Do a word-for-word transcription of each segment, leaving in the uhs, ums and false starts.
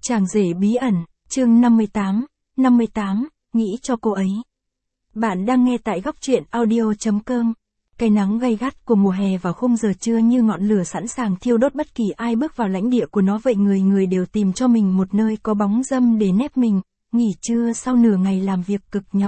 Chàng rể bí ẩn, chương năm mươi tám, năm mươi tám, nghĩ cho cô ấy. Bạn đang nghe tại góc truyện audio.com. Cái nắng gay gắt của mùa hè vào khung giờ trưa như ngọn lửa sẵn sàng thiêu đốt bất kỳ ai bước vào lãnh địa của nó vậy, người người đều tìm cho mình một nơi có bóng râm để nép mình, nghỉ trưa sau nửa ngày làm việc cực nhọc.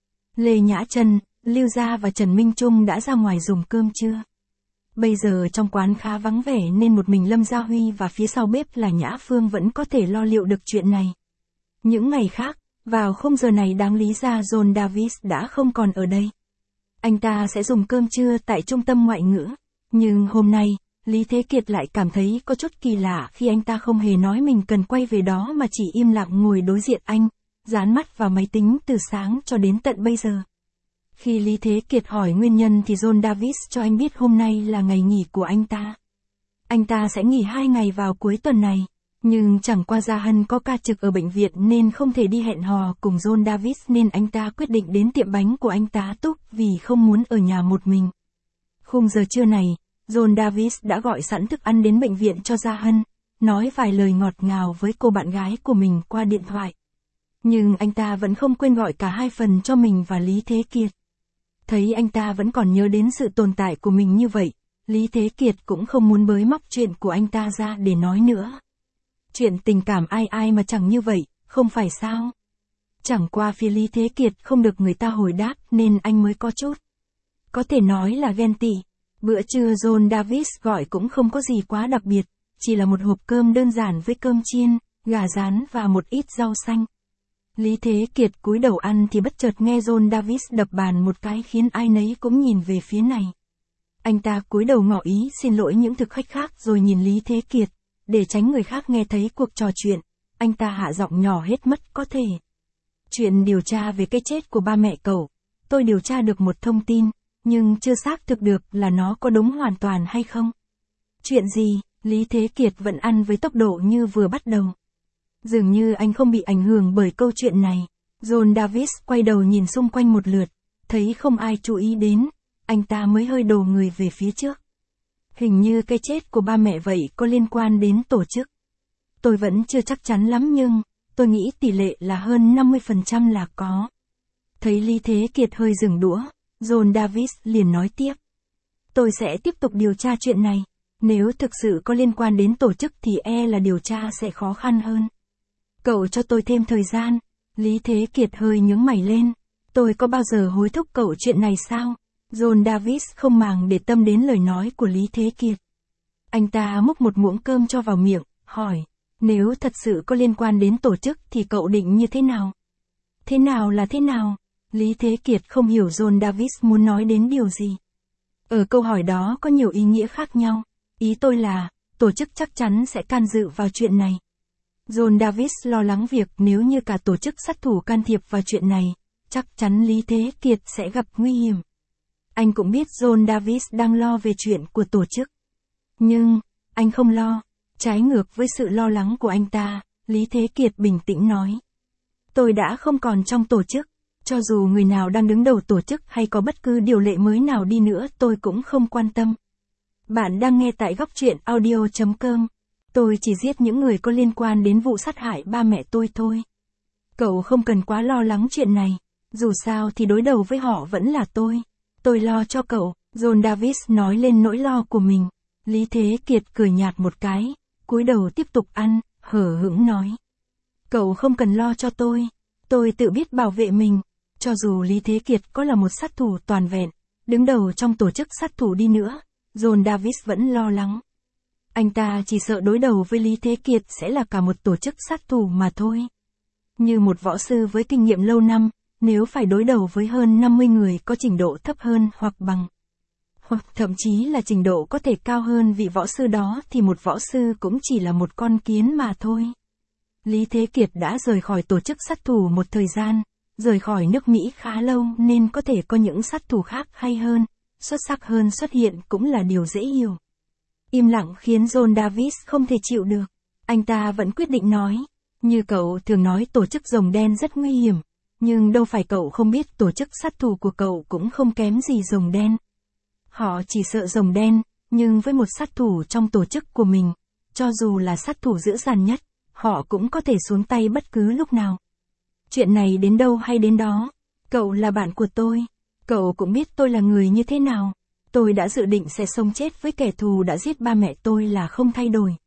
Lê Nhã Trân, Lưu Gia và Trần Minh Trung đã ra ngoài dùng cơm trưa. Bây giờ trong quán khá vắng vẻ nên một mình Lâm Gia Huy và phía sau bếp là Nhã Phương vẫn có thể lo liệu được chuyện này. Những ngày khác, vào khung giờ này đáng lý ra John Davis đã không còn ở đây. Anh ta sẽ dùng cơm trưa tại trung tâm ngoại ngữ. Nhưng hôm nay, Lý Thế Kiệt lại cảm thấy có chút kỳ lạ khi anh ta không hề nói mình cần quay về đó mà chỉ im lặng ngồi đối diện anh, dán mắt vào máy tính từ sáng cho đến tận bây giờ. Khi Lý Thế Kiệt hỏi nguyên nhân thì John Davis cho anh biết hôm nay là ngày nghỉ của anh ta. Anh ta sẽ nghỉ hai ngày vào cuối tuần này, nhưng chẳng qua Gia Hân có ca trực ở bệnh viện nên không thể đi hẹn hò cùng John Davis nên anh ta quyết định đến tiệm bánh của anh tá túc vì không muốn ở nhà một mình. Khung giờ trưa này, John Davis đã gọi sẵn thức ăn đến bệnh viện cho Gia Hân, nói vài lời ngọt ngào với cô bạn gái của mình qua điện thoại. Nhưng anh ta vẫn không quên gọi cả hai phần cho mình và Lý Thế Kiệt. Thấy anh ta vẫn còn nhớ đến sự tồn tại của mình như vậy, Lý Thế Kiệt cũng không muốn bới móc chuyện của anh ta ra để nói nữa. Chuyện tình cảm ai ai mà chẳng như vậy, không phải sao? Chẳng qua phía Lý Thế Kiệt không được người ta hồi đáp nên anh mới có chút. Có thể nói là ghen tị. Bữa trưa John Davis gọi cũng không có gì quá đặc biệt, chỉ là một hộp cơm đơn giản với cơm chiên, gà rán và một ít rau xanh. Lý Thế Kiệt cúi đầu ăn thì bất chợt nghe John Davis đập bàn một cái khiến ai nấy cũng nhìn về phía này. Anh ta cúi đầu ngỏ ý xin lỗi những thực khách khác rồi nhìn Lý Thế Kiệt, để tránh người khác nghe thấy cuộc trò chuyện, anh ta hạ giọng nhỏ hết mất có thể. Chuyện điều tra về cái chết của ba mẹ cậu, tôi điều tra được một thông tin, nhưng chưa xác thực được là nó có đúng hoàn toàn hay không. Chuyện gì? Lý Thế Kiệt vẫn ăn với tốc độ như vừa bắt đầu. Dường như anh không bị ảnh hưởng bởi câu chuyện này. John Davis quay đầu nhìn xung quanh một lượt, thấy không ai chú ý đến, anh ta mới hơi đổ người về phía trước. Hình như cái chết của ba mẹ vậy có liên quan đến tổ chức. Tôi vẫn chưa chắc chắn lắm nhưng, tôi nghĩ tỷ lệ là hơn năm mươi phần trăm là có. Thấy Lý Thế Kiệt hơi dừng đũa, John Davis liền nói tiếp. Tôi sẽ tiếp tục điều tra chuyện này. Nếu thực sự có liên quan đến tổ chức thì e là điều tra sẽ khó khăn hơn. Cậu cho tôi thêm thời gian. Lý Thế Kiệt hơi nhướng mày lên. Tôi có bao giờ hối thúc cậu chuyện này sao? John Davis không màng để tâm đến lời nói của Lý Thế Kiệt. Anh ta múc một muỗng cơm cho vào miệng, hỏi. Nếu thật sự có liên quan đến tổ chức thì cậu định như thế nào? Thế nào là thế nào? Lý Thế Kiệt không hiểu John Davis muốn nói đến điều gì. Ở câu hỏi đó có nhiều ý nghĩa khác nhau. Ý tôi là, tổ chức chắc chắn sẽ can dự vào chuyện này. John Davis lo lắng việc nếu như cả tổ chức sát thủ can thiệp vào chuyện này, chắc chắn Lý Thế Kiệt sẽ gặp nguy hiểm. Anh cũng biết John Davis đang lo về chuyện của tổ chức. Nhưng, anh không lo. Trái ngược với sự lo lắng của anh ta, Lý Thế Kiệt bình tĩnh nói. Tôi đã không còn trong tổ chức. Cho dù người nào đang đứng đầu tổ chức hay có bất cứ điều lệ mới nào đi nữa tôi cũng không quan tâm. Bạn đang nghe tại góc truyện audio.com. Tôi chỉ giết những người có liên quan đến vụ sát hại ba mẹ tôi thôi. Cậu không cần quá lo lắng chuyện này. Dù sao thì đối đầu với họ vẫn là tôi. Tôi lo cho cậu. John Davis nói lên nỗi lo của mình. Lý Thế Kiệt cười nhạt một cái, cúi đầu tiếp tục ăn, hờ hững nói. Cậu không cần lo cho tôi. Tôi tự biết bảo vệ mình. Cho dù Lý Thế Kiệt có là một sát thủ toàn vẹn, đứng đầu trong tổ chức sát thủ đi nữa, John Davis vẫn lo lắng. Anh ta chỉ sợ đối đầu với Lý Thế Kiệt sẽ là cả một tổ chức sát thủ mà thôi. Như một võ sư với kinh nghiệm lâu năm, nếu phải đối đầu với hơn năm mươi người có trình độ thấp hơn hoặc bằng, hoặc thậm chí là trình độ có thể cao hơn vị võ sư đó thì một võ sư cũng chỉ là một con kiến mà thôi. Lý Thế Kiệt đã rời khỏi tổ chức sát thủ một thời gian, rời khỏi nước Mỹ khá lâu nên có thể có những sát thủ khác hay hơn, xuất sắc hơn xuất hiện cũng là điều dễ hiểu. Im lặng khiến John Davis không thể chịu được. Anh ta vẫn quyết định nói. Như cậu thường nói tổ chức rồng đen rất nguy hiểm. Nhưng đâu phải cậu không biết tổ chức sát thủ của cậu cũng không kém gì rồng đen. Họ chỉ sợ rồng đen, nhưng với một sát thủ trong tổ chức của mình, cho dù là sát thủ dữ dằn nhất, họ cũng có thể xuống tay bất cứ lúc nào. Chuyện này đến đâu hay đến đó. Cậu là bạn của tôi. Cậu cũng biết tôi là người như thế nào. Tôi đã dự định sẽ sống chết với kẻ thù đã giết ba mẹ tôi là không thay đổi.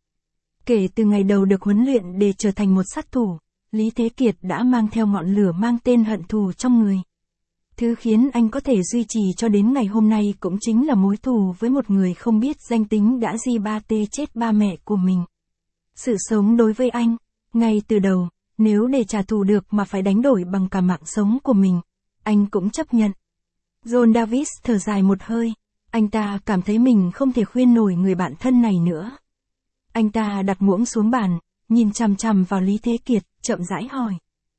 Kể từ ngày đầu được huấn luyện để trở thành một sát thủ, Lý Thế Kiệt đã mang theo ngọn lửa mang tên hận thù trong người. Thứ khiến anh có thể duy trì cho đến ngày hôm nay cũng chính là mối thù với một người không biết danh tính đã di ba tê chết ba mẹ của mình. Sự sống đối với anh, ngay từ đầu, nếu để trả thù được mà phải đánh đổi bằng cả mạng sống của mình, anh cũng chấp nhận. John Davis thở dài một hơi, anh ta cảm thấy mình không thể khuyên nổi người bạn thân này nữa. Anh ta đặt muỗng xuống bàn, nhìn chằm chằm vào Lý Thế Kiệt, chậm rãi hỏi.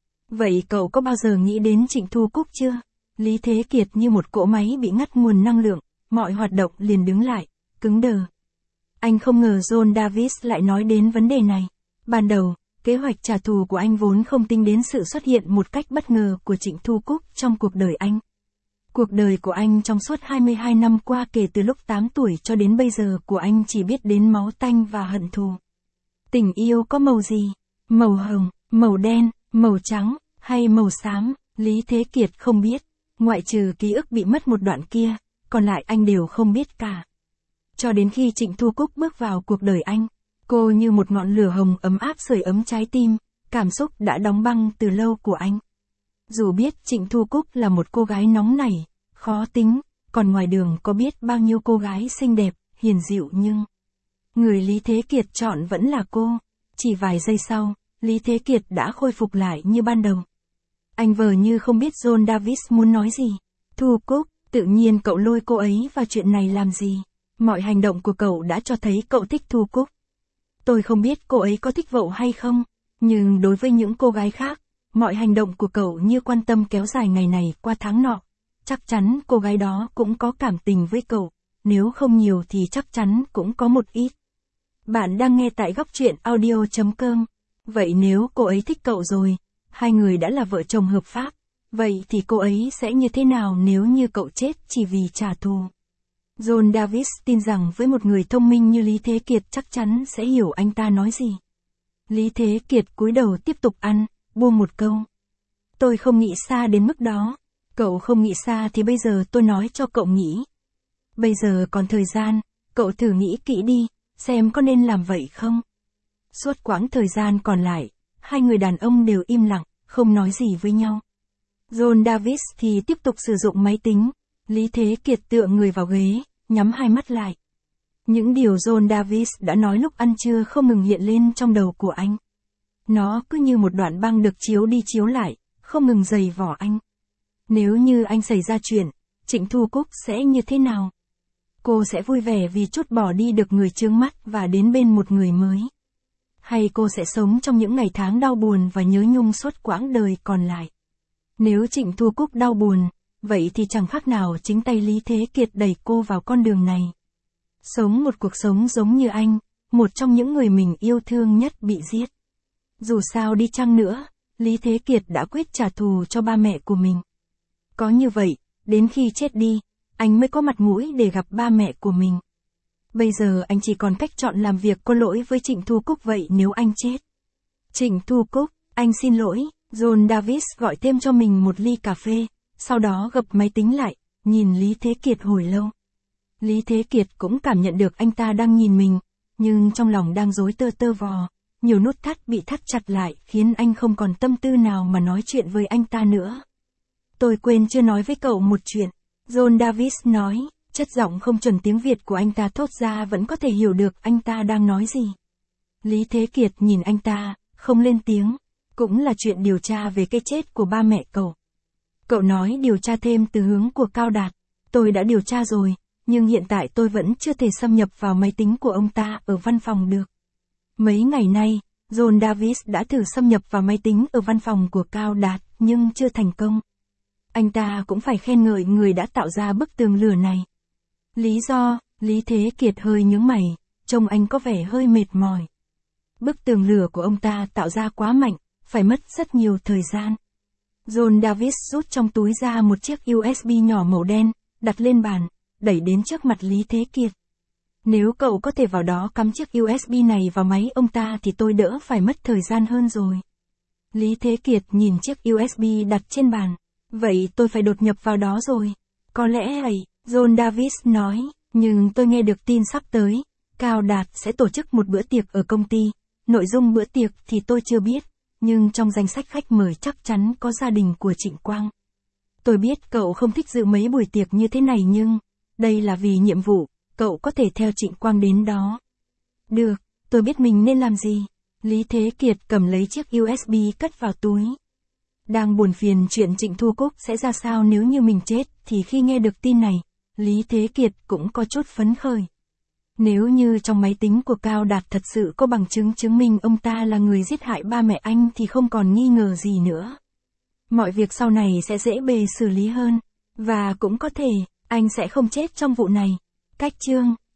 Vậy cậu có bao giờ nghĩ đến Trịnh Thu Cúc chưa? Lý Thế Kiệt như một cỗ máy bị ngắt nguồn năng lượng, mọi hoạt động liền đứng lại, cứng đờ. Anh không ngờ John Davis lại nói đến vấn đề này. Ban đầu, kế hoạch trả thù của anh vốn không tính đến sự xuất hiện một cách bất ngờ của Trịnh Thu Cúc trong cuộc đời anh. Cuộc đời của anh trong suốt hai mươi hai năm qua kể từ lúc tám tuổi cho đến bây giờ của anh chỉ biết đến máu tanh và hận thù. Tình yêu có màu gì? Màu hồng, màu đen, màu trắng, hay màu xám? Lý Thế Kiệt không biết. Ngoại trừ ký ức bị mất một đoạn kia, còn lại anh đều không biết cả. Cho đến khi Trịnh Thu Cúc bước vào cuộc đời anh, cô như một ngọn lửa hồng ấm áp sưởi ấm trái tim, cảm xúc đã đóng băng từ lâu của anh. Dù biết Trịnh Thu Cúc là một cô gái nóng nảy, khó tính, còn ngoài đường có biết bao nhiêu cô gái xinh đẹp, hiền dịu nhưng người Lý Thế Kiệt chọn vẫn là cô. Chỉ vài giây sau, Lý Thế Kiệt đã khôi phục lại như ban đầu. Anh vờ như không biết John Davis muốn nói gì. Thu Cúc, tự nhiên cậu lôi cô ấy vào chuyện này làm gì? Mọi hành động của cậu đã cho thấy cậu thích Thu Cúc. Tôi không biết cô ấy có thích cậu hay không, nhưng đối với những cô gái khác, mọi hành động của cậu như quan tâm kéo dài ngày này qua tháng nọ. Chắc chắn cô gái đó cũng có cảm tình với cậu, nếu không nhiều thì chắc chắn cũng có một ít. Bạn đang nghe tại góc truyện audio chấm com. Vậy nếu cô ấy thích cậu rồi, hai người đã là vợ chồng hợp pháp, vậy thì cô ấy sẽ như thế nào nếu như cậu chết chỉ vì trả thù? John Davis tin rằng với một người thông minh như Lý Thế Kiệt chắc chắn sẽ hiểu anh ta nói gì. Lý Thế Kiệt cúi đầu tiếp tục ăn, buông một câu. Tôi không nghĩ xa đến mức đó. Cậu không nghĩ xa thì bây giờ tôi nói cho cậu nghĩ. Bây giờ còn thời gian, cậu thử nghĩ kỹ đi, xem có nên làm vậy không? Suốt quãng thời gian còn lại, hai người đàn ông đều im lặng, không nói gì với nhau. John Davis thì tiếp tục sử dụng máy tính, Lý Thế Kiệt tựa người vào ghế, nhắm hai mắt lại. Những điều John Davis đã nói lúc ăn trưa không ngừng hiện lên trong đầu của anh. Nó cứ như một đoạn băng được chiếu đi chiếu lại, không ngừng giày vò anh. Nếu như anh xảy ra chuyện, Trịnh Thu Cúc sẽ như thế nào? Cô sẽ vui vẻ vì trút bỏ đi được người chướng mắt và đến bên một người mới. Hay cô sẽ sống trong những ngày tháng đau buồn và nhớ nhung suốt quãng đời còn lại? Nếu Trịnh Thu Cúc đau buồn, vậy thì chẳng khác nào chính tay Lý Thế Kiệt đẩy cô vào con đường này. Sống một cuộc sống giống như anh, một trong những người mình yêu thương nhất bị giết. Dù sao đi chăng nữa, Lý Thế Kiệt đã quyết trả thù cho ba mẹ của mình. Có như vậy, đến khi chết đi, anh mới có mặt mũi để gặp ba mẹ của mình. Bây giờ anh chỉ còn cách chọn làm việc có lỗi với Trịnh Thu Cúc vậy nếu anh chết. Trịnh Thu Cúc, anh xin lỗi. John Davis gọi thêm cho mình một ly cà phê, sau đó gập máy tính lại, nhìn Lý Thế Kiệt hồi lâu. Lý Thế Kiệt cũng cảm nhận được anh ta đang nhìn mình, nhưng trong lòng đang rối tơ tơ vò, nhiều nút thắt bị thắt chặt lại khiến anh không còn tâm tư nào mà nói chuyện với anh ta nữa. Tôi quên chưa nói với cậu một chuyện, John Davis nói, chất giọng không chuẩn tiếng Việt của anh ta thốt ra vẫn có thể hiểu được anh ta đang nói gì. Lý Thế Kiệt nhìn anh ta, không lên tiếng, cũng là chuyện điều tra về cái chết của ba mẹ cậu. Cậu nói điều tra thêm từ hướng của Cao Đạt, tôi đã điều tra rồi, nhưng hiện tại tôi vẫn chưa thể xâm nhập vào máy tính của ông ta ở văn phòng được. Mấy ngày nay, John Davis đã thử xâm nhập vào máy tính ở văn phòng của Cao Đạt, nhưng chưa thành công. Anh ta cũng phải khen ngợi người đã tạo ra bức tường lửa này. Lý do, Lý Thế Kiệt hơi nhướng mày, trông anh có vẻ hơi mệt mỏi. Bức tường lửa của ông ta tạo ra quá mạnh, phải mất rất nhiều thời gian. John Davis rút trong túi ra một chiếc u ét bê nhỏ màu đen, đặt lên bàn, đẩy đến trước mặt Lý Thế Kiệt. Nếu cậu có thể vào đó cắm chiếc u ét bê này vào máy ông ta thì tôi đỡ phải mất thời gian hơn rồi. Lý Thế Kiệt nhìn chiếc u ét bê đặt trên bàn. Vậy tôi phải đột nhập vào đó rồi. Có lẽ vậy, John Davis nói, nhưng tôi nghe được tin sắp tới. Cao Đạt sẽ tổ chức một bữa tiệc ở công ty. Nội dung bữa tiệc thì tôi chưa biết, nhưng trong danh sách khách mời chắc chắn có gia đình của Trịnh Quang. Tôi biết cậu không thích dự mấy buổi tiệc như thế này nhưng, đây là vì nhiệm vụ, cậu có thể theo Trịnh Quang đến đó. Được, tôi biết mình nên làm gì. Lý Thế Kiệt cầm lấy chiếc u ét bê cất vào túi. Đang buồn phiền chuyện Trịnh Thu Cúc sẽ ra sao nếu như mình chết, thì khi nghe được tin này, Lý Thế Kiệt cũng có chút phấn khởi. Nếu như trong máy tính của Cao Đạt thật sự có bằng chứng chứng minh ông ta là người giết hại ba mẹ anh thì không còn nghi ngờ gì nữa. Mọi việc sau này sẽ dễ bề xử lý hơn. Và cũng có thể, anh sẽ không chết trong vụ này. Cách chương